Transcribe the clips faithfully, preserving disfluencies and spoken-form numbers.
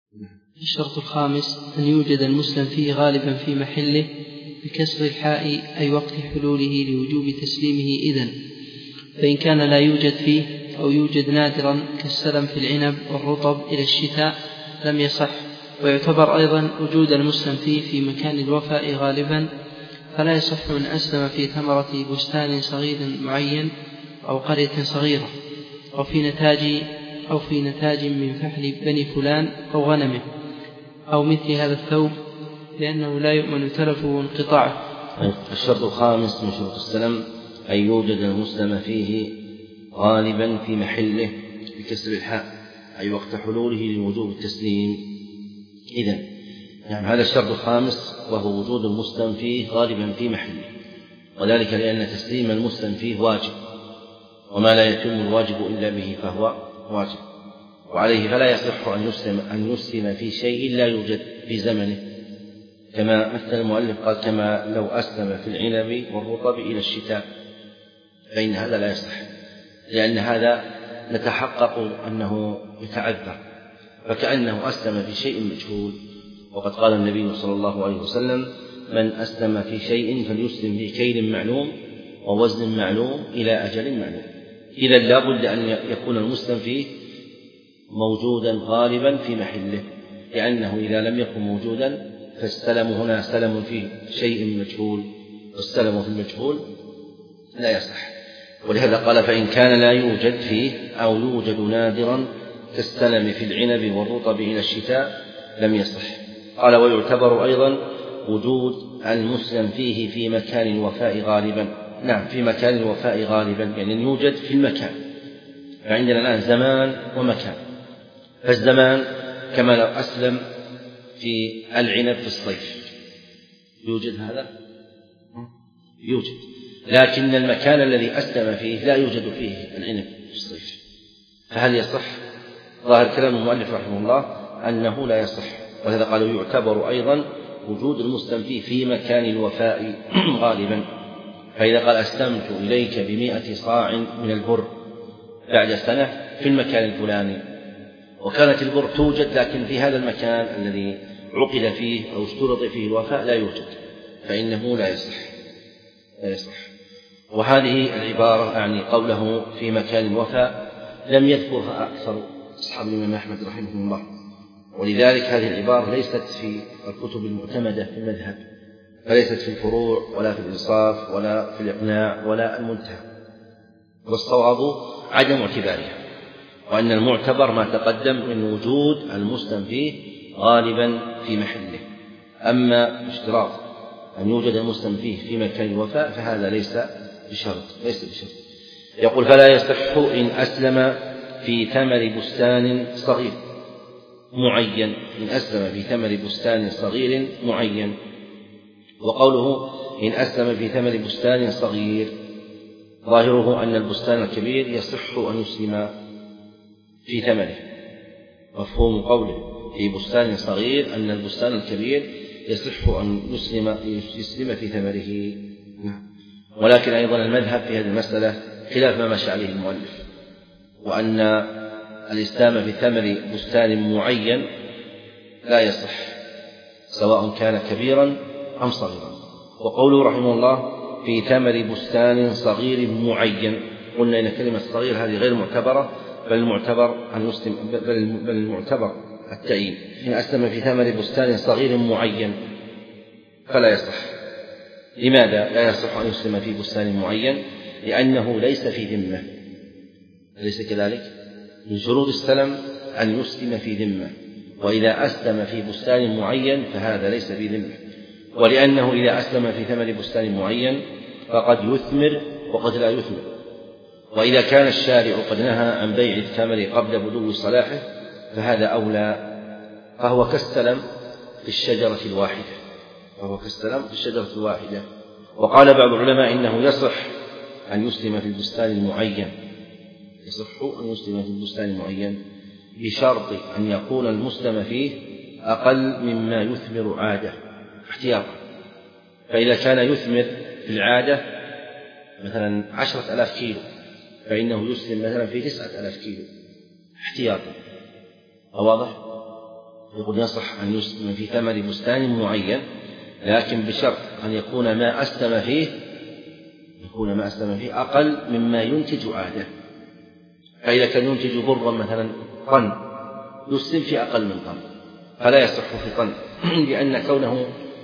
الشرط الخامس أن يوجد المسلم فيه غالبا في محله بكسر الحاء أي وقت حلوله لوجوب تسليمه إذن، فإن كان لا يوجد فيه أو يوجد نادرا كالسلم في العنب والرطب إلى الشتاء لم يصح. ويعتبر أيضا وجود المسلم فيه في مكان الوفاء غالبا، فلا يصح من أسلم في ثمرة بستان صغير معين أو قرية صغيرة أو في نتاج أو في نتاج من فحل بني فلان أو غنمه أو مثل هذا الثوب، لأنه لا يؤمن تلفه وانقطاعه. الشرط الخامس من شروط السلم أن يوجد المسلم فيه غالبا في محله بكسر الحاء أي وقت حلوله لوجوب التسليم إذن. يعني هذا الشرط الخامس وهو وجود المسلم فيه غالبا في محله، وذلك لأن تسليم المسلم فيه واجب، وما لا يتم الواجب إلا به فهو واجب، وعليه فلا يصح أن يسلم, أن يسلم في شيء لا يوجد في زمنه، كما مثل المؤلف قال كما لو أسلم في العنب والرطب إلى الشتاء، فإن هذا لا يصح، لأن هذا نتحقق أنه يتعذر، فكأنه أسلم في شيء مجهول. وقد قال النبي صلى الله عليه وسلم من أسلم في شيء فليسلم في كيل معلوم ووزن معلوم إلى أجل معلوم. إذا لا بد أن يكون المسلم فيه موجودا غالبا في محله، لأنه إذا لم يكن موجودا فالسلم هنا سلم في شيء مجهول، والسلم في المجهول لا يصح. ولهذا قال فإن كان لا يوجد فيه أو يوجد نادرا كالسلم في العنب والرطب إلى الشتاء لم يصح. قال ويعتبر أيضا وجود المسلم فيه في مكان الوفاء غالبا. نعم، في مكان الوفاء غالبا يعني يوجد في المكان، فعندنا الآن زمان ومكان. فالزمان كما لو أسلم في العنب في الصيف، يوجد هذا؟ يوجد، لكن المكان الذي أسلم فيه لا يوجد فيه العنب في الصيف، فهل يصح؟ ظاهر كلام المؤلف رحمه الله أنه لا يصح، ولهذا قالوا يعتبر أيضا وجود المسلم فيه في مكان الوفاء غالبا. فإذا قال أسلمت إليك بمئة صاع من البر بعد سنة في المكان الفلاني، وكانت البر توجد لكن في هذا المكان الذي عقد فيه أو اشترط فيه الوفاء لا يوجد، فإنه لا يصح لا يصح. وهذه العبارة يعني قوله في مكان الوفاء لم يذكرها أكثر أصحاب الإمام أحمد رحمه الله، ولذلك هذه العبارة ليست في الكتب المعتمدة في المذهب، فليست في الفروع ولا في الإنصاف ولا في الإقناع ولا المنتهى، والصواب عدم اعتبارها، وأن المعتبر ما تقدم من وجود المسلم فيه غالبا في محله. أما اشتراط أن يوجد المسلم فيه في مكان الوفاء فهذا ليس بشرط ليس بشرط. يقول فلا يصح إن أسلم في ثمر بستان صغير معين، إن أسلم في ثمر بستان صغير معين. وقوله إن أسلم في ثمر بستان صغير ظاهره أن البستان الكبير يصح أن يسلم في ثمره، مفهوم قوله في بستان صغير أن البستان الكبير يصح أن يسلم, يسلم في ثمره. ولكن أيضا المذهب في هذه المسألة خلاف ما مشى عليه المؤلف، وأن الإسلام في ثمر بستان معين لا يصح سواء كان كبيرا أم صغيرا. وقوله رحمه الله في ثمر بستان صغير معين، قلنا إن كلمة صغير هذه غير معتبرة، بل المعتبر أن يسلم بل المعتبر التأييد. إن أسلم في ثمر بستان صغير معين فلا يصح. لماذا لا يصح أن يسلم في بستان معين؟ لأنه ليس في ذمة، أليس كذلك؟ من شروط السلم أن يسلم في ذمة، وإذا أسلم في بستان معين فهذا ليس في ذمة، ولأنه إذا أسلم في ثمر بستان معين فقد يثمر وقد لا يثمر، وإذا كان الشارع قد نهى عن بيع الثمر قبل بدو صلاحه فهذا أولى، فهو كالسلم في الشجرة الواحدة فهو كالسلم في الشجرة الواحدة. وقال بعض العلماء إنه يصح أن يسلم في البستان المعين، يصح أن يسلم في البستان المعين بشرط أن يكون المسلم فيه أقل مما يثمر عادة احتياطا. فإذا كان يثمر في العادة مثلا عشرة ألاف كيلو فإنه يسلم مثلا في تسعة ألاف كيلو احتياطا. واضح؟ يقول يصح أن يسلم في ثمر بستان معين، لكن بشرط أن يكون ما أسلم فيه يكون ما أسلم فيه أقل مما ينتج عادة. فإذا كان ينتج برا مثلا طن يسلم في أقل من طن فلا يصح في طن، لأن كونه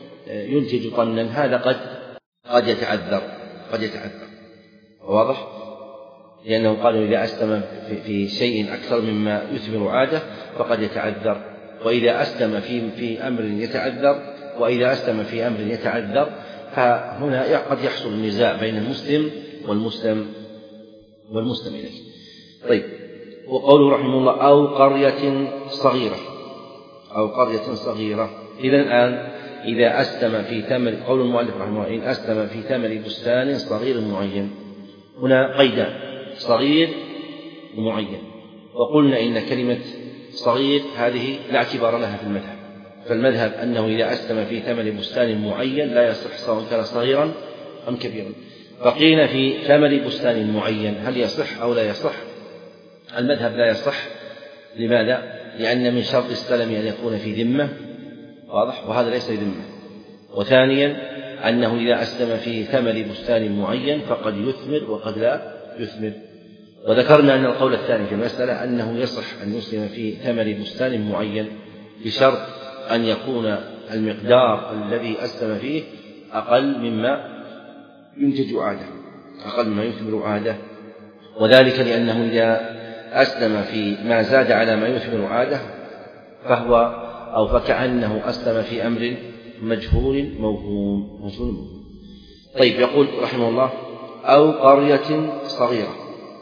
ينتج طنا هذا قد قد يتعذر قد يتعذر واضح؟ لأنه قالوا إذا أسلم في شيء أكثر مما يثمر عادة فقد يتعذر، وإذا أسلم في في أمر يتعذر وإذا أسلم في أمر يتعذر فهنا قد يحصل النزاع بين المسلم والمسلم والمسلم إليه. طيب، وقوله رحمه الله أو قرية صغيرة أو قرية صغيرة. إذا الآن إذا أسلم في ثمر، قول المؤلف رحمه الله إن أسلم في ثمر بستان صغير معين، هنا قيدان صغير ومعين، وقلنا إن كلمة صغير هذه لا اعتبار لها في المذهب، فالمذهب أنه إذا أسلم في ثمر بستان معين لا يصح سواء كان صغيرا أم كبيرا. فقيل في ثمر بستان معين هل يصح أو لا يصح؟ المذهب لا يصح. لماذا؟ لأن من شرط السلم أن يكون في ذمة، واضح، وهذا ليس ذمة. وثانيا أنه إذا أسلم في ثمر بستان معين فقد يثمر وقد لا يثمر. وذكرنا أن القول الثاني في المسألة أنه يصح أن يسلم في ثمر بستان معين بشرط أن يكون المقدار الذي أسلم فيه أقل مما ينتج عادة، أقل مما يثمر عادة، وذلك لأنه إذا أسلم في ما زاد على ما يثمر عادة فهو أو فكأنه أسلم في أمر مجهول موهوم مجهول موهوم. طيب، يقول رحمه الله أو قرية صغيرة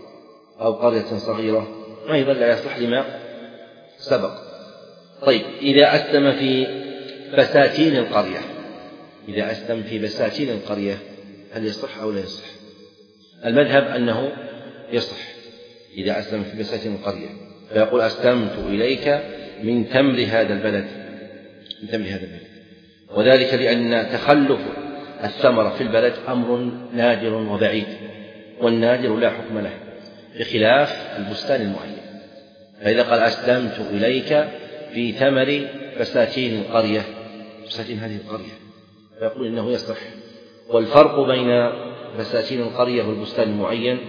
أو قرية صغيرة أيضا لا يصح لما سبق. طيب، إذا أسلم في بساتين القرية إذا أسلم في بساتين القرية هل يصح أو لا يصح؟ المذهب أنه يصح إذا أسلم في بساتين القرية، فيقول أسلمت إليك من تمر هذا البلد من تمر هذا البلد وذلك لأن تخلف الثمرة في البلد أمر نادر وبعيد، والنادر لا حكم له بخلاف البستان المعين. فإذا قال أسلمت إليك في ثمر بساتين القرية بساتين هذه القرية فيقول إنه يصح. والفرق بين بساتين القرية والبستان المعين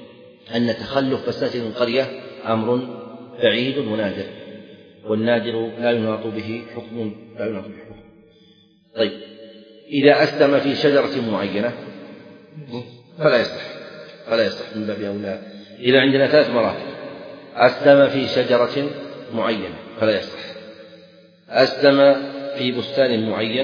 أن تخلف بساتين القرية أمر بعيد ونادر، والنادر لا يناط به حكم لا يناط به حكم. طيب، إذا أسلم في شجرة معينة فلا يصح فلا يصح من باب أولى. إذا عندنا ثلاث مراتب: أسلم في شجرة معينة فلا يصح، أسلم في بستان معين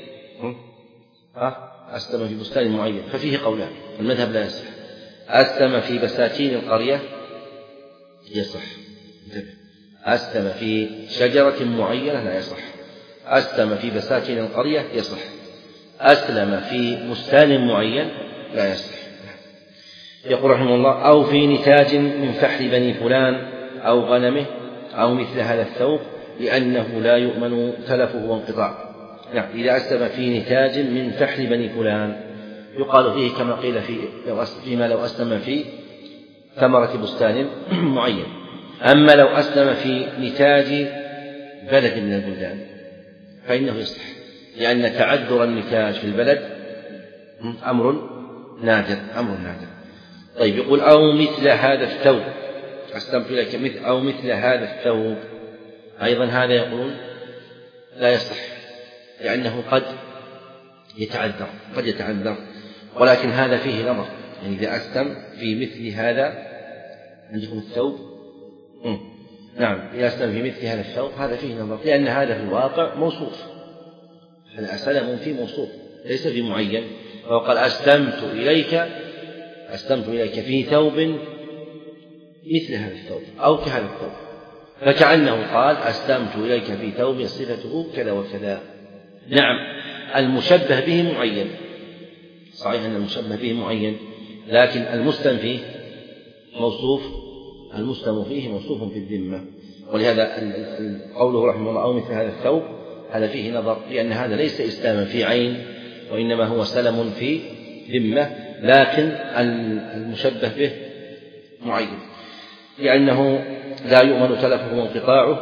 أسلم في بستان معين ففيه قولان، المذهب لا يصح. أسلم في بساتين القرية يصح، أسلم في شجرة معينة لا يصح، أسلم في بساتين القرية يصح، أسلم في بستان معين لا يصح. يقول رحمه الله أو في نتاج من فحل بني فلان أو غنمه أو مثل هذا الثوب لأنه لا يؤمن تلفه وانقطاع. نعم، إذا أسلم في نتاج من فحل بني فلان يقال فيه كما قيل في فيما لو أسلم في ثمرة بستان معين. أما لو أسلم في نتاج بلد من البلدان فإنه يصح، لأن تعذر النتاج في البلد أمر نادر أمر نادر. طيب، يقول أو مثل هذا الثوب أسلمت إليك مثل أو مثل هذا الثوب، أيضا هذا يقولون لا يصح لأنه قد يتعذر قد يتعذر ولكن هذا فيه نظر، يعني إذا أسلم في مثل هذا عندكم الثوب م. نعم إذا أسلم في مثل هذا الثوب هذا فيه نظر، لأن هذا في الواقع موصوف، هذا سلم في موصوف ليس في معين. فقال أسلمت إليك أسلمت إليك في ثوب مثل هذا الثوب أو كهذا الثوب، فكأنه قال أسلمت إليك في ثوب صفته كذا وكذا. نعم، المشبه به معين، صحيح أن المشبه به معين، لكن المسلم فيه موصوف المسلم فيه موصوف في الذمة. ولهذا قوله رحمه الله أو مثل هذا الثوب هذا فيه نظر، لأن هذا ليس إسلاما في عين وإنما هو سلم في ذمة، لكن المشبه به معين لأنه لا يؤمن تلفه وانقطاعه،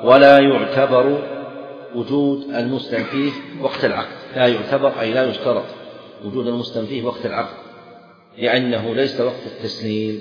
ولا يعتبر وجود المسلم فيه وقت العقد. لا يعتبر أي لا يشترط وجود المسلم فيه وقت العقد، لأنه ليس وقت التسليم.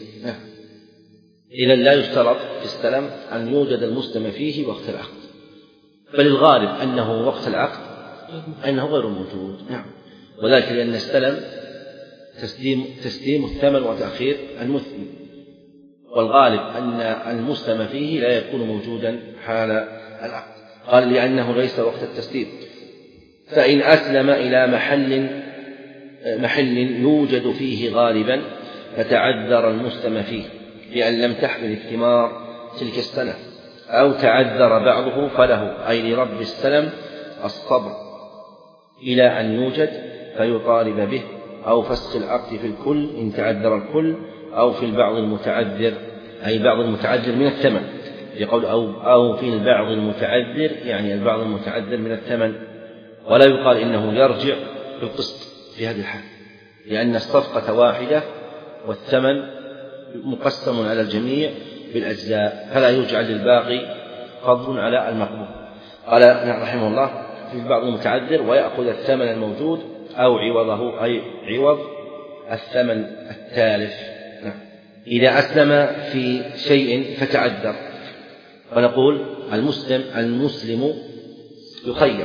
إذن لا يشترط في السلم أن يوجد المسلم فيه وقت العقد، بل الغالب أنه وقت العقد أنه غير موجود. وذلك لأن السلم تسليم, تسليم الثمن وتأخير المثل، والغالب أن المسلم فيه لا يكون موجودا حال العقد. قال لأنه ليس وقت التسليم. فإن أسلم إلى محل محل يوجد فيه غالبا فتعذر المسلم فيه لأن لم تحمل الثمار تلك السنة، أو تعذر بعضه فله أي لرب السلم الصبر إلى أن يوجد فيطالب به، أو فسخ العقد في الكل إن تعذر الكل، أو في البعض المتعذر أي بعض المتعذر من الثمن، يقول أو, أو في البعض المتعذر يعني البعض المتعذر من الثمن. ولا يقال إنه يرجع بالقسط في هذه الحال، لأن الصفقة واحدة والثمن مقسم على الجميع بالأجزاء، فلا يجعل للباقي فضل على المقبول. قال رحمه الله في البعض المتعذر ويأخذ الثمن الموجود أو عوضه أي عوض الثمن التالف. إذا أسلم في شيء فتعذر فنقول المسلم المسلم يخير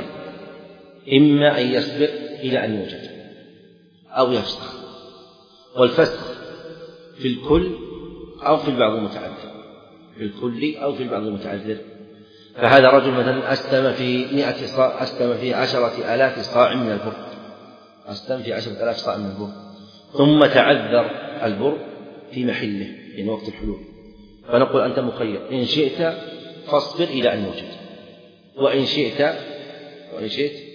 إما أن يصبر إلى أن يوجد أو يفسخ، والفسخ في الكل أو في البعض المتعذر، في الكل أو في البعض المتعذر. فهذا رجل مثلا أسلم في مئة صاع، أسلم في عشرة آلاف صاع من البر، أسلم في عشرة آلاف صاع من البر، ثم تعذر البر في محله في وقت الحلول، فنقول أنت مخير إن شئت فاصبر إلى أن يوجد، وإن شئت وإن شئت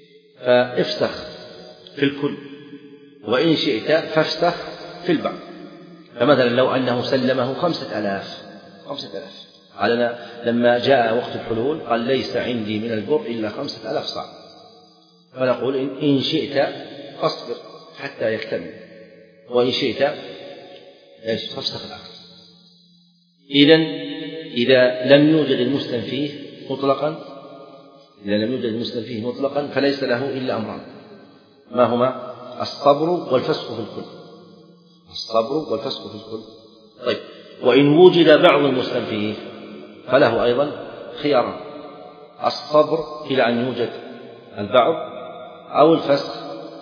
فافسخ في الكل، وإن شئت فافسخ في البعض. فمثلا لو أنه سلمه خمسة آلاف خمسة آلاف على لما جاء وقت الحلول قال ليس عندي من البر إلا خمسة آلاف صاع، فنقول إن شئت فاصبر حتى يكتمل، وإن شئت فافسخ العقد. إذن إذا لم يوجد المسلم فيه مطلقا إذا لم يوجد المسلم فيه مطلقا فليس له إلا أمران، ما هما؟ الصبر والفسخ في الكل، الصبر والفسخ في الكل. طيب، وإن وجد بعض المسلم فيه فله أيضا خيارا، الصبر إلى أن يوجد البعض، أو الفسخ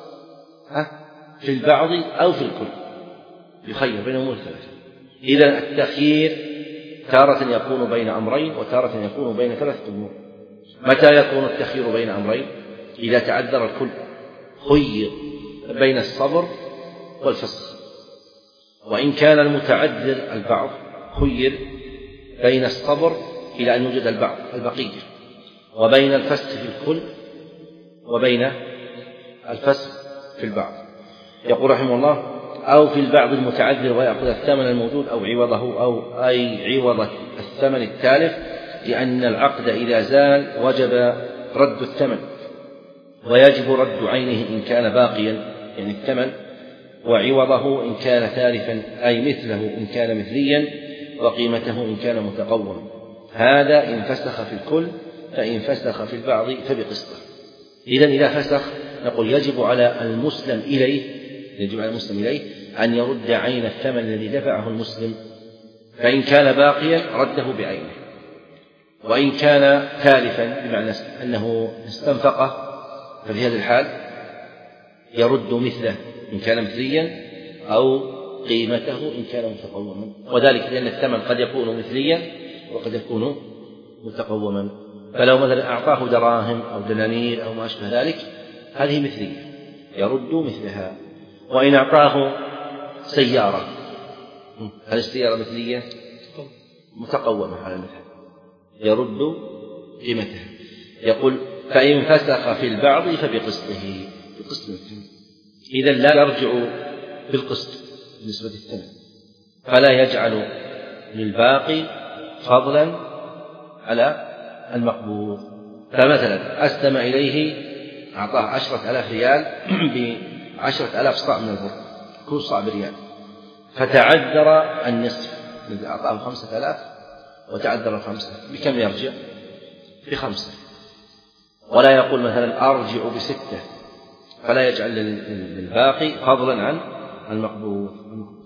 في البعض أو في الكل، يخير بين أمور ثلاثة. إذا التخيير تارة يكون بين أمرين وتارة يكون بين ثلاثة أمور. متى يكون التخيير بين أمرين؟ إذا تعذر الكل خير بين الصبر والفسخ، وإن كان المتعذر البعض خير بين الصبر إلى أن يوجد البعض البقية، وبين الفسخ في الكل وبين الفسخ في البعض. يقول رحمه الله أو في البعض المتعذر ويأخذ الثمن الموجود أو عوضه أو أي عوض الثمن التالف، لأن العقد إذا زال وجب رد الثمن، ويجب رد عينه إن كان باقيا يعني الثمن، وعوضه إن كان تالفا أي مثله إن كان مثليا، وقيمته إن كان متقوما. هذا إن فسخ في الكل، فإن فسخ في البعض فبقسطه. إذن إذا فسخ نقول يجب على المسلم إليه يجب على المسلم إليه أن يرد عين الثمن الذي دفعه المسلم، فإن كان باقيا رده بعينه، وإن كان تالفا بمعنى أنه استنفقه ففي هذه الحال يرد مثله إن كان مثليا أو قيمته إن كان متقوما، وذلك لأن الثمن قد يكون مثليا وقد يكون متقوما. فلو مثلا أعطاه دراهم أو دنانير أو ما أشبه ذلك هذه مثلية يرد مثلها، وإن أعطاه سيارة هل السيارة مثلية متقومة على المثل يرد قيمتها. يقول فإن فسخ في البعض فبقسطه بقسط الثمن. إذا لا يرجع بالقسط بالنسبة للثمن، فلا يجعل للباقي فضلا على المقبوض. فمثلا أسلم إليه أعطاه عشرة آلاف ريال بعشرة آلاف صاع من البر، كل صاع بريال، فتعذر النصف الذي أعطاه خمسة آلاف وتعذر الخمسة، بكم يرجع؟ بخمسة، ولا يقول مثلا أرجع بستة، فلا يجعل للباقي فضلا عن المقبول.